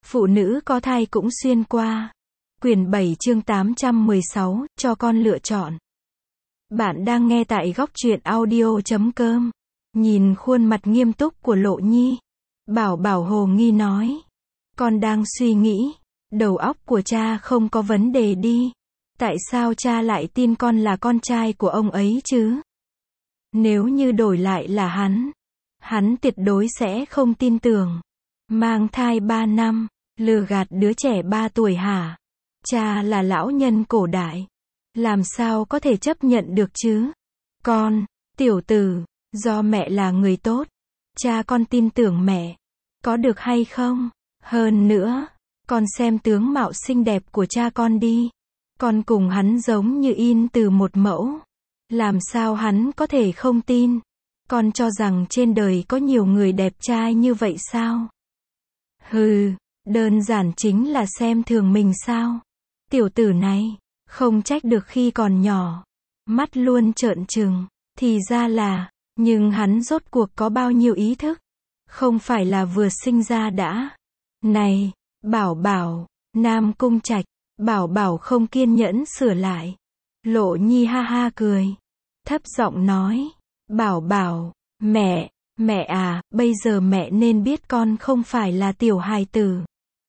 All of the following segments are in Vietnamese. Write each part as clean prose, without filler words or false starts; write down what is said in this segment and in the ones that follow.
Phụ nữ có thai cũng xuyên qua. Quyển 7 chương 816, cho con lựa chọn. Bạn đang nghe tại góc truyện audio.com. Nhìn khuôn mặt nghiêm túc của Lộ Nhi, Bảo Bảo hồ nghi nói. Con đang suy nghĩ, đầu óc của cha không có vấn đề đi. Tại sao cha lại tin con là con trai của ông ấy chứ? Nếu như đổi lại là hắn tuyệt đối sẽ không tin tưởng. Mang thai 3 năm, lừa gạt đứa trẻ 3 tuổi hả? Cha là lão nhân cổ đại, làm sao có thể chấp nhận được chứ? Con, tiểu tử, do mẹ là người tốt, cha con tin tưởng mẹ, có được hay không? Hơn nữa, con xem tướng mạo xinh đẹp của cha con đi, con cùng hắn giống như in từ một mẫu, làm sao hắn có thể không tin? Con cho rằng trên đời có nhiều người đẹp trai như vậy sao? Hừ, đơn giản chính là xem thường mình sao? Tiểu tử này, không trách được khi còn nhỏ, mắt luôn trợn trừng, thì ra là, nhưng hắn rốt cuộc có bao nhiêu ý thức? Không phải là vừa sinh ra đã. Này, Bảo Bảo, Nam Cung Trạch, Bảo Bảo không kiên nhẫn sửa lại. Lộ Nhi ha ha cười, thấp giọng nói, Bảo Bảo, mẹ à, bây giờ mẹ nên biết con không phải là tiểu hài tử.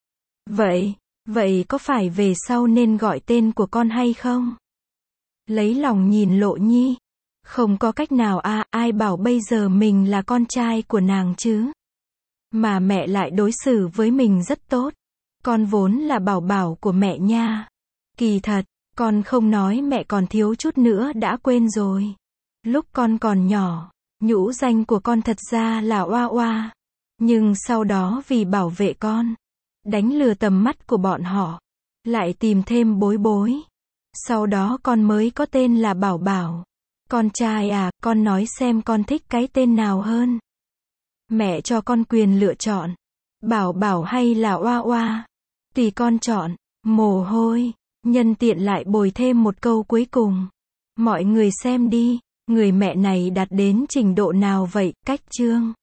Vậy có phải về sau nên gọi tên của con hay không? Lấy lòng nhìn Lộ Nhi, không có cách nào à, ai bảo bây giờ mình là con trai của nàng chứ? Mà mẹ lại đối xử với mình rất tốt. Con vốn là Bảo Bảo của mẹ nha. Kỳ thật, con không nói mẹ còn thiếu chút nữa đã quên rồi. Lúc con còn nhỏ, nhũ danh của con thật ra là Oa Oa. Nhưng sau đó vì bảo vệ con, đánh lừa tầm mắt của bọn họ, lại tìm thêm Bối Bối. Sau đó con mới có tên là Bảo Bảo. Con trai à, con nói xem con thích cái tên nào hơn? Mẹ cho con quyền lựa chọn. Bảo Bảo hay là Oa Oa? Tùy con chọn. Mồ hôi. Nhân tiện lại bồi thêm một câu cuối cùng. Mọi người xem đi, người mẹ này đạt đến trình độ nào vậy? Cách chương